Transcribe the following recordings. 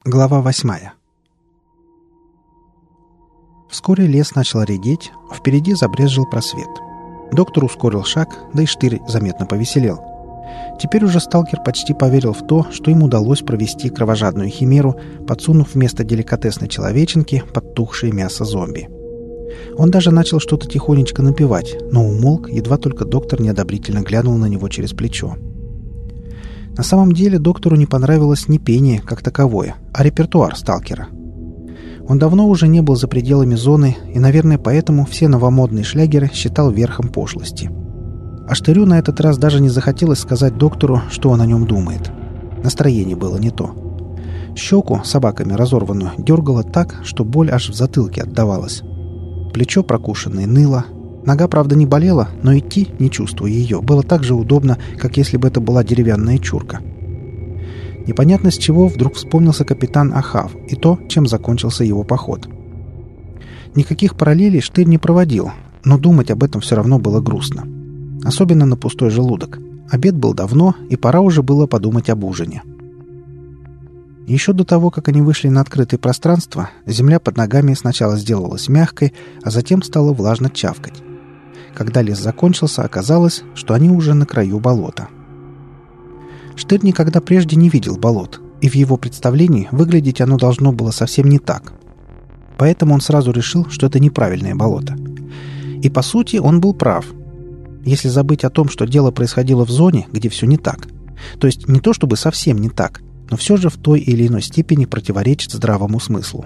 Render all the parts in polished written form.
Глава 8. Вскоре лес начал редеть, впереди забрезжил просвет. Доктор ускорил шаг, да и Штырь заметно повеселел. Теперь уже сталкер почти поверил в то, что им удалось провести кровожадную химеру, подсунув вместо деликатесной человеченки подтухшее мясо зомби. Он даже начал что-то тихонечко напевать, но умолк, едва только доктор неодобрительно глянул на него через плечо. На самом деле доктору не понравилось не пение как таковое, а репертуар сталкера. Он давно уже не был за пределами зоны, и, наверное, поэтому все новомодные шлягеры считал верхом пошлости. А Штырю на этот раз даже не захотелось сказать доктору, что он о нем думает. Настроение было не то. Щеку, собаками разорванную, дергало так, что боль аж в затылке отдавалась. Плечо прокушенное ныло. Нога, правда, не болела, но идти, не чувствуя ее, было так же удобно, как если бы это была деревянная чурка. Непонятно с чего вдруг вспомнился капитан Ахав и то, чем закончился его поход. Никаких параллелей Штырь не проводил, но думать об этом все равно было грустно. Особенно на пустой желудок. Обед был давно, и пора уже было подумать об ужине. Еще до того, как они вышли на открытое пространство, земля под ногами сначала сделалась мягкой, а затем стала влажно чавкать. Когда лес закончился, оказалось, что они уже на краю болота. Штырь никогда прежде не видел болот, и в его представлении выглядеть оно должно было совсем не так. Поэтому он сразу решил, что это неправильное болото. И по сути он был прав. Если забыть о том, что дело происходило в зоне, где все не так, то есть не то чтобы совсем не так, но все же в той или иной степени противоречит здравому смыслу.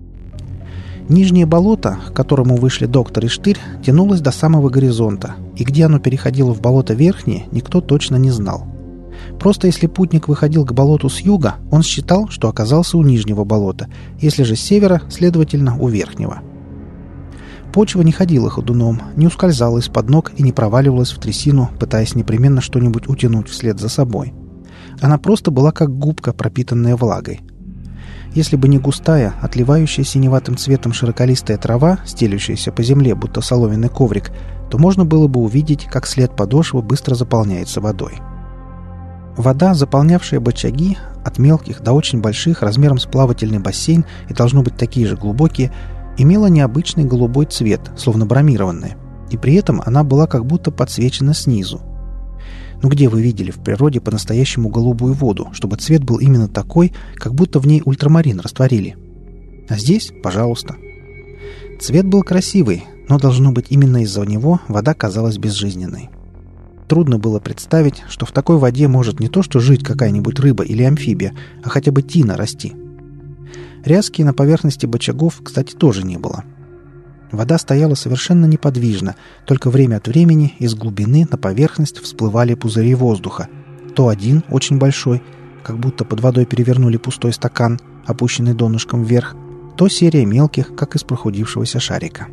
Нижнее болото, к которому вышли доктор и Штырь, тянулось до самого горизонта, и где оно переходило в болото верхнее, никто точно не знал. Просто если путник выходил к болоту с юга, он считал, что оказался у нижнего болота, если же с севера, следовательно, у верхнего. Почва не ходила ходуном, не ускользала из-под ног и не проваливалась в трясину, пытаясь непременно что-нибудь утянуть вслед за собой. Она просто была как губка, пропитанная влагой. Если бы не густая, отливающая синеватым цветом широколистая трава, стелющаяся по земле, будто соломенный коврик, то можно было бы увидеть, как след подошвы быстро заполняется водой. Вода, заполнявшая бочаги, от мелких до очень больших, размером с плавательный бассейн и должно быть такие же глубокие, имела необычный голубой цвет, словно бромированная, и при этом она была как будто подсвечена снизу. Но где вы видели в природе по-настоящему голубую воду, чтобы цвет был именно такой, как будто в ней ультрамарин растворили? А здесь, пожалуйста. Цвет был красивый, но, должно быть, именно из-за него вода казалась безжизненной. Трудно было представить, что в такой воде может не то что жить какая-нибудь рыба или амфибия, а хотя бы тина расти. Ряски на поверхности бочагов, кстати, тоже не было. Вода стояла совершенно неподвижно, только время от времени из глубины на поверхность всплывали пузыри воздуха. То один, очень большой, как будто под водой перевернули пустой стакан, опущенный донышком вверх, то серия мелких, как из прохудившегося шарика.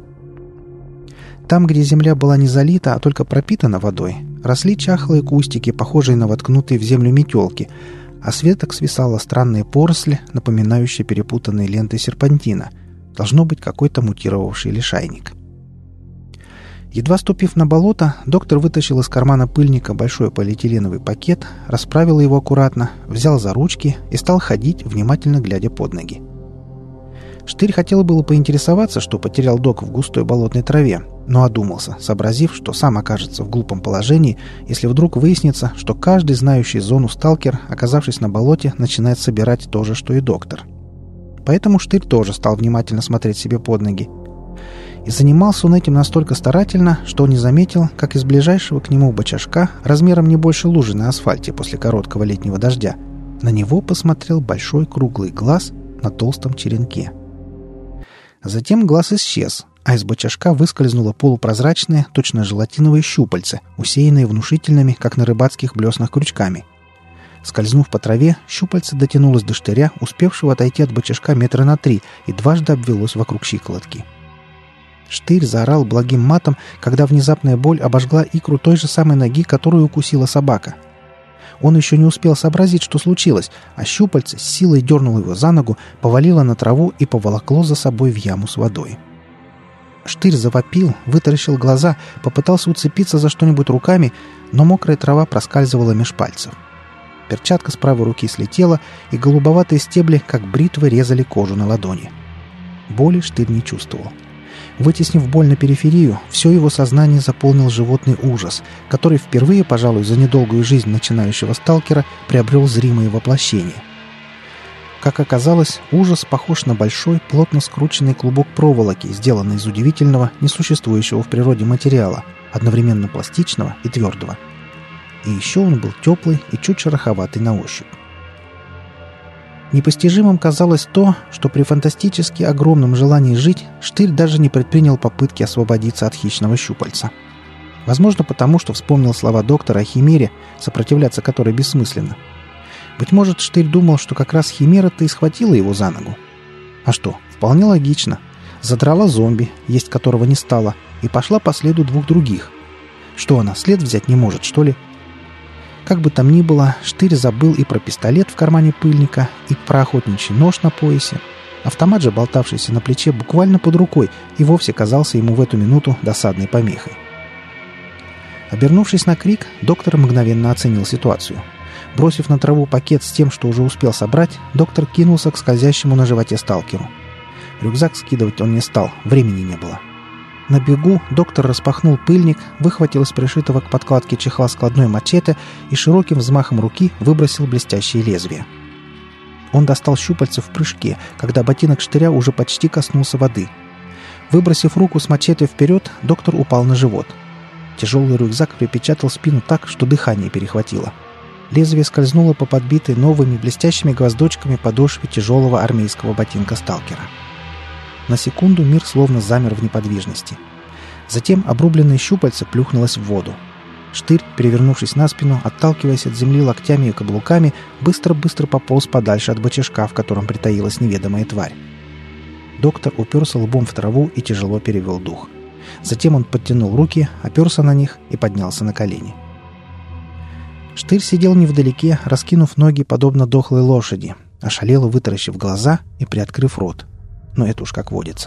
Там, где земля была не залита, а только пропитана водой, росли чахлые кустики, похожие на воткнутые в землю метелки, а с веток свисала странная поросль, напоминающая перепутанные ленты серпантина. Должно быть какой-то мутировавший лишайник. Едва ступив на болото, доктор вытащил из кармана пыльника большой полиэтиленовый пакет, расправил его аккуратно, взял за ручки и стал ходить, внимательно глядя под ноги. Штырь хотел было поинтересоваться, что потерял док в густой болотной траве, но одумался, сообразив, что сам окажется в глупом положении, если вдруг выяснится, что каждый знающий зону сталкер, оказавшись на болоте, начинает собирать то же, что и доктор. Поэтому Штырь тоже стал внимательно смотреть себе под ноги. И занимался он этим настолько старательно, что не заметил, как из ближайшего к нему бочажка, размером не больше лужи на асфальте после короткого летнего дождя, на него посмотрел большой круглый глаз на толстом черенке. Затем глаз исчез, а из бочажка выскользнуло полупрозрачное, точно желатиновое щупальце, усеянное внушительными, как на рыбацких блеснах, крючками. Скользнув по траве, щупальце дотянулось до Штыря, успевшего отойти от бочажка метра на 3, и дважды обвелось вокруг щиколотки. Штырь заорал благим матом, когда внезапная боль обожгла икру той же самой ноги, которую укусила собака. Он еще не успел сообразить, что случилось, а щупальце с силой дернуло его за ногу, повалило на траву и поволокло за собой в яму с водой. Штырь завопил, вытаращил глаза, попытался уцепиться за что-нибудь руками, но мокрая трава проскальзывала меж пальцев. Перчатка с правой руки слетела, и голубоватые стебли, как бритвы, резали кожу на ладони. Боли Штырь не чувствовал. Вытеснив боль на периферию, все его сознание заполнил животный ужас, который впервые, пожалуй, за недолгую жизнь начинающего сталкера приобрел зримое воплощение. Как оказалось, ужас похож на большой, плотно скрученный клубок проволоки, сделанный из удивительного, несуществующего в природе материала, одновременно пластичного и твердого. И еще он был теплый и чуть шероховатый на ощупь. Непостижимым казалось то, что при фантастически огромном желании жить Штырь даже не предпринял попытки освободиться от хищного щупальца. Возможно, потому что вспомнил слова доктора о химере, сопротивляться которой бессмысленно. Быть может, Штырь думал, что как раз химера-то и схватила его за ногу. А что, вполне логично. Задрала зомби, есть которого не стало, и пошла по следу двух других. Что она, след взять не может, что ли? Как бы там ни было, Штырь забыл и про пистолет в кармане пыльника, и про охотничий нож на поясе. Автомат же, болтавшийся на плече буквально под рукой, и вовсе казался ему в эту минуту досадной помехой. Обернувшись на крик, доктор мгновенно оценил ситуацию. Бросив на траву пакет с тем, что уже успел собрать, доктор кинулся к скользящему на животе сталкеру. Рюкзак скидывать он не стал, времени не было. На бегу доктор распахнул пыльник, выхватил из пришитого к подкладке чехла складной мачете и широким взмахом руки выбросил блестящее лезвие. Он достал щупальца в прыжке, когда ботинок Штыря уже почти коснулся воды. Выбросив руку с мачете вперед, доктор упал на живот. Тяжелый рюкзак припечатал спину так, что дыхание перехватило. Лезвие скользнуло по подбитой новыми блестящими гвоздочками подошве тяжелого армейского ботинка сталкера. На секунду мир словно замер в неподвижности. Затем обрубленное щупальце плюхнулось в воду. Штырь, перевернувшись на спину, отталкиваясь от земли локтями и каблуками, быстро-быстро пополз подальше от бочажка, в котором притаилась неведомая тварь. Доктор уперся лбом в траву и тяжело перевел дух. Затем он подтянул руки, оперся на них и поднялся на колени. Штырь сидел невдалеке, раскинув ноги, подобно дохлой лошади, ошалело вытаращив глаза и приоткрыв рот. Но это уж как водится.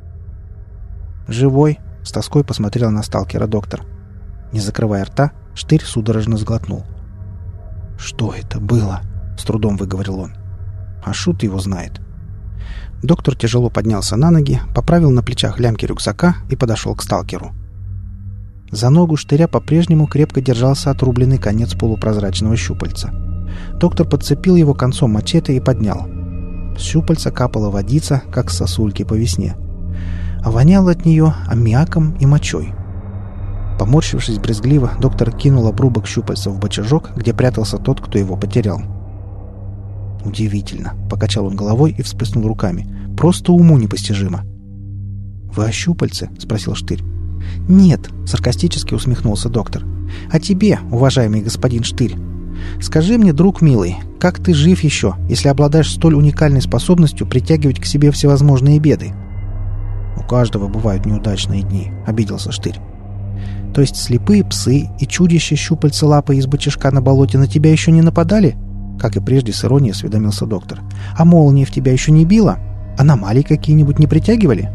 «Живой?» — с тоской посмотрел на сталкера доктор. Не закрывая рта, Штырь судорожно сглотнул. «Что это было?» — с трудом выговорил он. «А шут его знает». Доктор тяжело поднялся на ноги, поправил на плечах лямки рюкзака и подошел к сталкеру. За ногу Штыря по-прежнему крепко держался отрубленный конец полупрозрачного щупальца. Доктор подцепил его концом мачете и поднял. С щупальца капала водица, как с сосульки по весне. А воняло от нее аммиаком и мочой. Поморщившись брезгливо, доктор кинул обрубок щупальца в бочажок, где прятался тот, кто его потерял. «Удивительно», — покачал он головой и всплеснул руками. «Просто уму непостижимо». «Вы о щупальце?» — спросил Штырь. «Нет», — саркастически усмехнулся доктор. «А тебе, уважаемый господин Штырь, скажи мне, друг милый, как ты жив еще, если обладаешь столь уникальной способностью притягивать к себе всевозможные беды?» «У каждого бывают неудачные дни», — обиделся Штырь. «То есть слепые псы и чудища щупальца лапы из бочажка на болоте на тебя еще не нападали?» Как и прежде, с иронией осведомился доктор. «А молния в тебя еще не била? Аномалии какие-нибудь не притягивали?»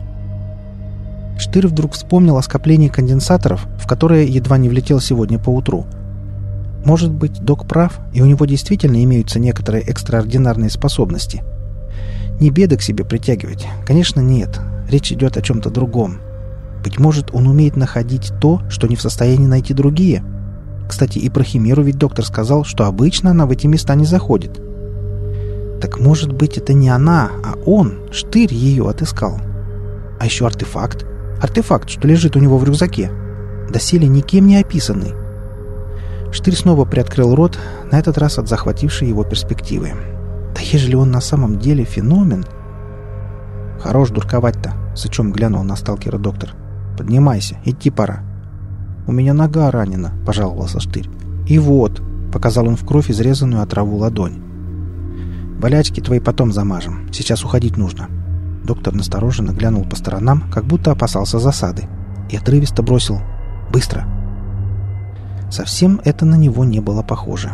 Штырь вдруг вспомнил о скоплении конденсаторов, в которое едва не влетел сегодня поутру. Может быть, док прав, и у него действительно имеются некоторые экстраординарные способности. Не беды к себе притягивать, конечно, нет. Речь идет о чем-то другом. Быть может, он умеет находить то, что не в состоянии найти другие. Кстати, и про химеру ведь доктор сказал, что обычно она в эти места не заходит. Так может быть, это не она, а он, Штырь, ее отыскал. А еще артефакт. Артефакт, что лежит у него в рюкзаке. Доселе никем не описанный. Штырь снова приоткрыл рот, на этот раз от захватившей его перспективы. Да ежели он на самом деле феномен... «Хорош дурковать-то», — сычом глянул на сталкера доктор. «Поднимайся, идти пора». «У меня нога ранена», — пожаловался Штырь. «И вот», — показал он в кровь изрезанную от траву ладонь. «Болячки твои потом замажем. Сейчас уходить нужно». Доктор настороженно глянул по сторонам, как будто опасался засады, и отрывисто бросил: «Быстро!». Совсем это на него не было похоже.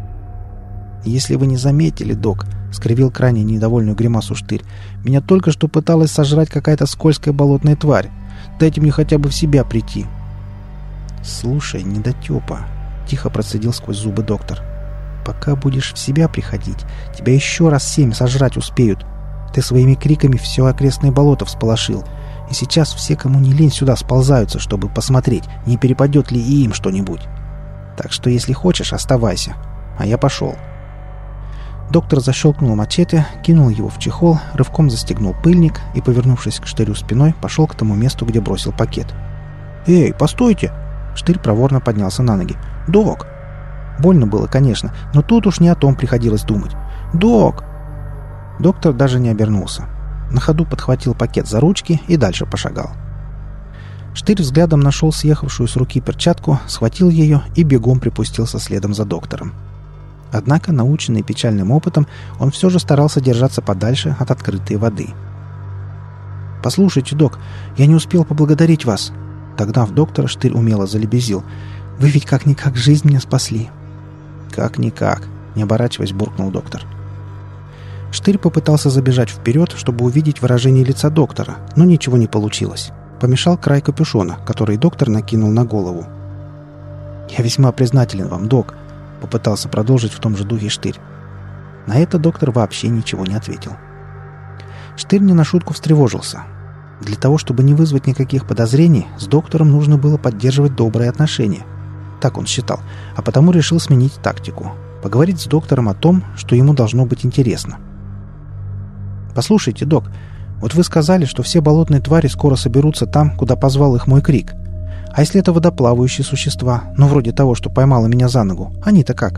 «Если вы не заметили, док», — скривил крайне недовольную гримасу Штырь, «меня только что пыталась сожрать какая-то скользкая болотная тварь. Дайте мне хотя бы в себя прийти». «Слушай, недотепа», — тихо процедил сквозь зубы доктор. Пока будешь в себя приходить, тебя еще раз 7 сожрать успеют. Ты своими криками все окрестные болото всполошил. И сейчас все, кому не лень, сюда сползаются, чтобы посмотреть, не перепадет ли и им что-нибудь. Так что, если хочешь, оставайся. А я пошел». Доктор защелкнул мачете, кинул его в чехол, рывком застегнул пыльник и, повернувшись к Штырю спиной, пошел к тому месту, где бросил пакет. «Эй, постойте!» Штырь проворно поднялся на ноги. «Док!» Больно было, конечно, но тут уж не о том приходилось думать. «Док!» Доктор даже не обернулся. На ходу подхватил пакет за ручки и дальше пошагал. Штырь взглядом нашел съехавшую с руки перчатку, схватил ее и бегом припустился следом за доктором. Однако, наученный печальным опытом, он все же старался держаться подальше от открытой воды. «Послушайте, док, я не успел поблагодарить вас». Догнав доктора, Штырь умело залебезил. «Вы ведь как-никак жизнь мне спасли». «Как-никак», — не оборачиваясь, буркнул доктор. Штырь попытался забежать вперед, чтобы увидеть выражение лица доктора, но ничего не получилось. Помешал край капюшона, который доктор накинул на голову. «Я весьма признателен вам, док», — попытался продолжить в том же духе Штырь. На это доктор вообще ничего не ответил. Штырь не на шутку встревожился. Для того, чтобы не вызвать никаких подозрений, с доктором нужно было поддерживать добрые отношения. Так он считал, а потому решил сменить тактику. Поговорить с доктором о том, что ему должно быть интересно. «Послушайте, док, вот вы сказали, что все болотные твари скоро соберутся там, куда позвал их мой крик. А если это водоплавающие существа, ну вроде того, что поймало меня за ногу, они-то как?»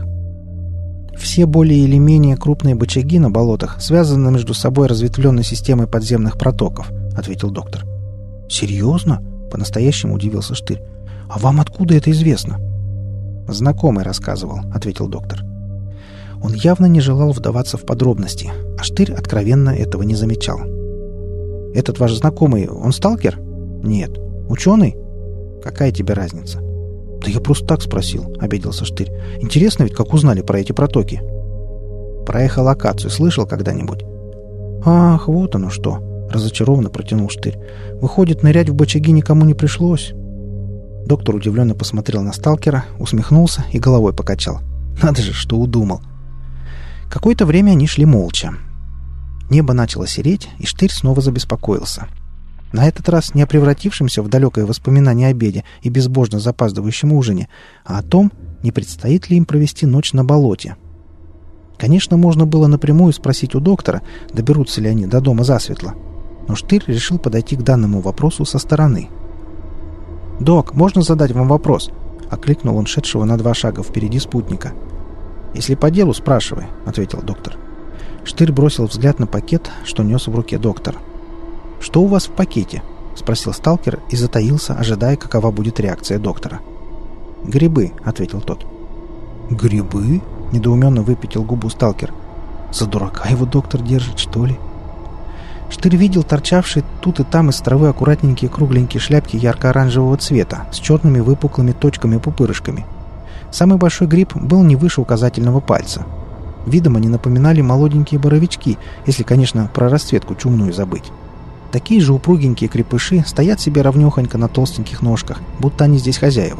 «Все более или менее крупные бычаги на болотах связаны между собой разветвленной системой подземных протоков», — ответил доктор. «Серьезно?» — по-настоящему удивился Штырь. «А вам откуда это известно?» «Знакомый рассказывал», — ответил доктор. Он явно не желал вдаваться в подробности, а Штырь откровенно этого не замечал. «Этот ваш знакомый, он сталкер?» «Нет». «Ученый?» «Какая тебе разница?» «Да я просто так спросил», — обиделся Штырь. «Интересно ведь, как узнали про эти протоки?» «Про эхолокацию слышал когда-нибудь?» «Ах, вот оно что!» — разочарованно протянул Штырь. «Выходит, нырять в бычаги никому не пришлось?» Доктор удивленно посмотрел на сталкера, усмехнулся и головой покачал. «Надо же, что удумал!» Какое-то время они шли молча. Небо начало сереть, и Штырь снова забеспокоился. На этот раз не о превратившемся в далекое воспоминание обеде и безбожно запаздывающем ужине, а о том, не предстоит ли им провести ночь на болоте. Конечно, можно было напрямую спросить у доктора, доберутся ли они до дома засветло, но Штырь решил подойти к данному вопросу со стороны. «Док, можно задать вам вопрос?» — окликнул он шедшего на 2 шага впереди спутника. «Если по делу, спрашивай», — ответил доктор. Штырь бросил взгляд на пакет, что нес в руке доктор. «Что у вас в пакете?» — спросил сталкер и затаился, ожидая, какова будет реакция доктора. «Грибы», — ответил тот. «Грибы?» — недоуменно выпятил губу сталкер. «За дурака его доктор держит, что ли?» Штырь видел торчавшие тут и там из травы аккуратненькие кругленькие шляпки ярко-оранжевого цвета с черными выпуклыми точками-пупырышками. Самый большой гриб был не выше указательного пальца. Видом они напоминали молоденькие боровички, если, конечно, про расцветку чумную забыть. Такие же упругенькие крепыши стоят себе ровнёхонько на толстеньких ножках, будто они здесь хозяева.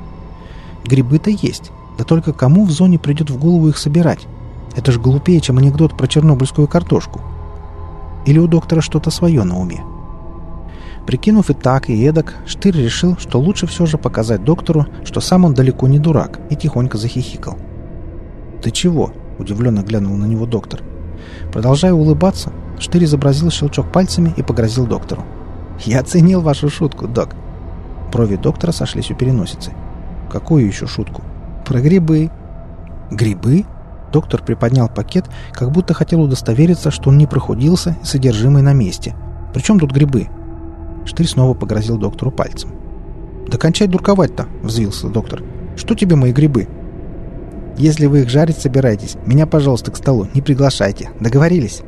Грибы-то есть, да только кому в зоне придет в голову их собирать? Это ж глупее, чем анекдот про чернобыльскую картошку. Или у доктора что-то свое на уме? Прикинув и так, и эдак, Штырь решил, что лучше все же показать доктору, что сам он далеко не дурак, и тихонько захихикал. «Ты чего?» — удивленно глянул на него доктор. Продолжая улыбаться, Штырь изобразил щелчок пальцами и погрозил доктору. «Я оценил вашу шутку, док». Брови доктора сошлись у переносицы. «Какую еще шутку?» «Про грибы». «Грибы?» Доктор приподнял пакет, как будто хотел удостовериться, что он не прохудился и содержимое на месте. «При чем тут грибы?» Штырь снова погрозил доктору пальцем. «Да кончай дурковать-то!» — взвился доктор. «Что тебе мои грибы?» «Если вы их жарить собираетесь, меня, пожалуйста, к столу не приглашайте. Договорились?»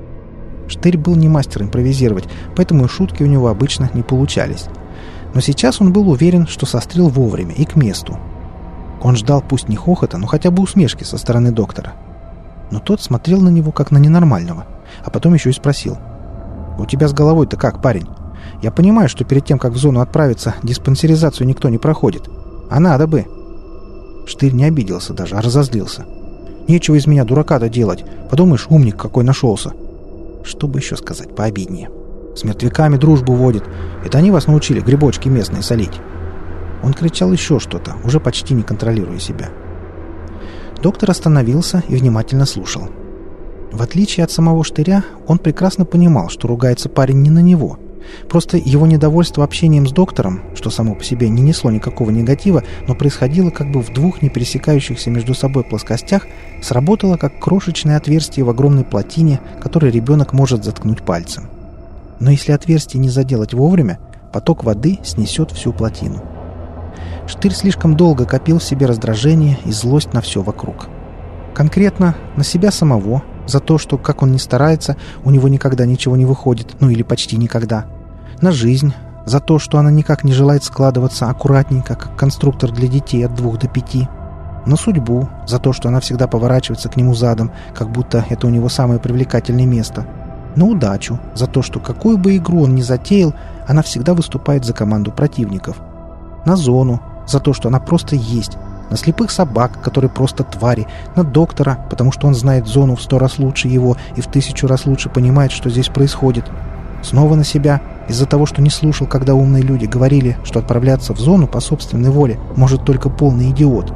Штырь был не мастер импровизировать, поэтому и шутки у него обычно не получались. Но сейчас он был уверен, что сострил вовремя и к месту. Он ждал пусть не хохота, но хотя бы усмешки со стороны доктора. Но тот смотрел на него как на ненормального, а потом еще и спросил. «У тебя с головой-то как, парень? Я понимаю, что перед тем, как в зону отправиться, диспансеризацию никто не проходит. А надо бы». Штырь не обиделся даже, а разозлился. Нечего из меня дурака-то делать. Подумаешь, умник какой нашелся. Что бы еще сказать пообиднее? С мертвяками дружбу водит. Это они вас научили грибочки местные солить?» Он кричал еще что-то, уже почти не контролируя себя. Доктор остановился и внимательно слушал. В отличие от самого Штыря, он прекрасно понимал, что ругается парень не на него. Просто его недовольство общением с доктором, что само по себе не несло никакого негатива, но происходило как бы в двух не пересекающихся между собой плоскостях, сработало как крошечное отверстие в огромной плотине, которое ребенок может заткнуть пальцем. Но если отверстие не заделать вовремя, поток воды снесет всю плотину. Штырь слишком долго копил в себе раздражение и злость на все вокруг. Конкретно на себя самого, за то, что, как он ни старается, у него никогда ничего не выходит, ну или почти никогда. На жизнь, за то, что она никак не желает складываться аккуратненько, как конструктор для детей от 2 до 5. На судьбу, за то, что она всегда поворачивается к нему задом, как будто это у него самое привлекательное место. На удачу, за то, что какую бы игру он ни затеял, она всегда выступает за команду противников. На зону, за то, что она просто есть. На слепых собак, которые просто твари. На доктора, потому что он знает зону в 100 раз лучше его и в 1000 раз лучше понимает, что здесь происходит. Снова на себя, из-за того, что не слушал, когда умные люди говорили, что отправляться в зону по собственной воле может только полный идиот.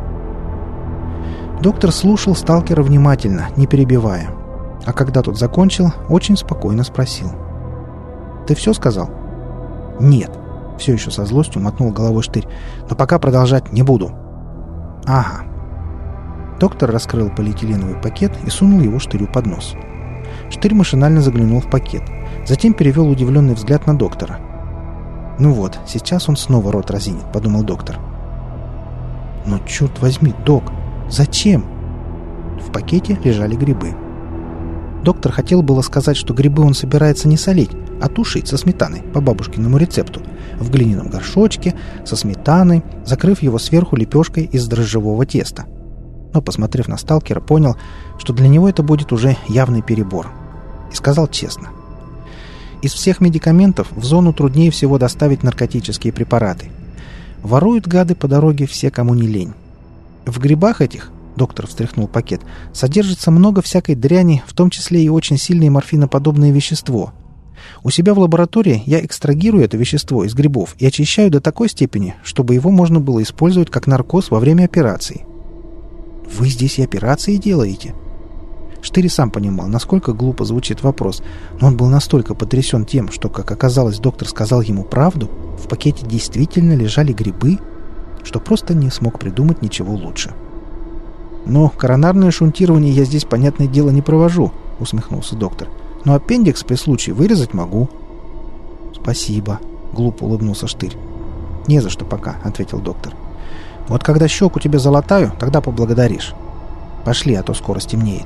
Доктор слушал сталкера внимательно, не перебивая. А когда тот закончил, очень спокойно спросил. «Ты все сказал?» «Нет», — все еще со злостью мотнул головой Штырь. «Но пока продолжать не буду». «Ага». Доктор раскрыл полиэтиленовый пакет и сунул его Штырю под нос. Штырь машинально заглянул в пакет. Затем перевел удивленный взгляд на доктора. «Ну вот, сейчас он снова рот разинет», — подумал доктор. «Но черт возьми, док, зачем?» В пакете лежали грибы. Доктор хотел было сказать, что грибы он собирается не солить, а тушить со сметаной по бабушкиному рецепту, в глиняном горшочке, со сметаной, закрыв его сверху лепешкой из дрожжевого теста. Но, посмотрев на сталкера, понял, что для него это будет уже явный перебор. И сказал честно. Из всех медикаментов в зону труднее всего доставить наркотические препараты. Воруют гады по дороге все, кому не лень. В грибах этих, доктор встряхнул пакет, содержится много всякой дряни, в том числе и очень сильное морфиноподобное вещество. У себя в лаборатории я экстрагирую это вещество из грибов и очищаю до такой степени, чтобы его можно было использовать как наркоз во время операции. «Вы здесь и операции делаете?» Штырь сам понимал, насколько глупо звучит вопрос, но он был настолько потрясен тем, что, как оказалось, доктор сказал ему правду, в пакете действительно лежали грибы, что просто не смог придумать ничего лучше. «Но коронарное шунтирование я здесь, понятное дело, не провожу», — усмехнулся доктор. «Но аппендикс при случае вырезать могу». «Спасибо», — глупо улыбнулся Штырь. «Не за что пока», — ответил доктор. «Вот когда щеку тебе залатаю, тогда поблагодаришь. Пошли, а то скоро стемнеет».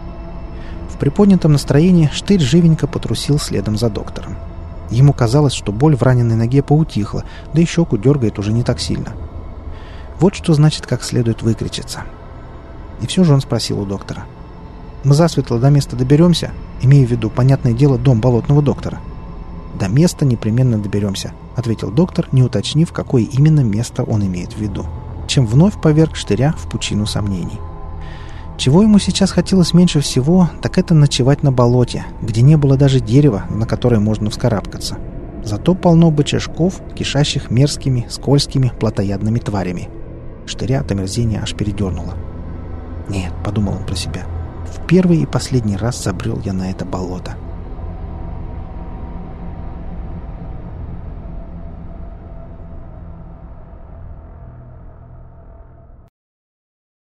В приподнятом настроении Штырь живенько потрусил следом за доктором. Ему казалось, что боль в раненой ноге поутихла, да и щеку дергает уже не так сильно. Вот что значит, как следует выкричиться. И все же он спросил у доктора. «Мы засветло до места доберемся?» Имея в виду, понятное дело, дом болотного доктора. «До места непременно доберемся», — ответил доктор, не уточнив, какое именно место он имеет в виду, чем вновь поверг Штыря в пучину сомнений. Чего ему сейчас хотелось меньше всего, так это ночевать на болоте, где не было даже дерева, на которое можно вскарабкаться. Зато полно бычажков, кишащих мерзкими, скользкими, плотоядными тварями. Штыря от омерзения аж передернуло. «Нет», — подумал он про себя, — «в первый и последний раз забрел я на это болото».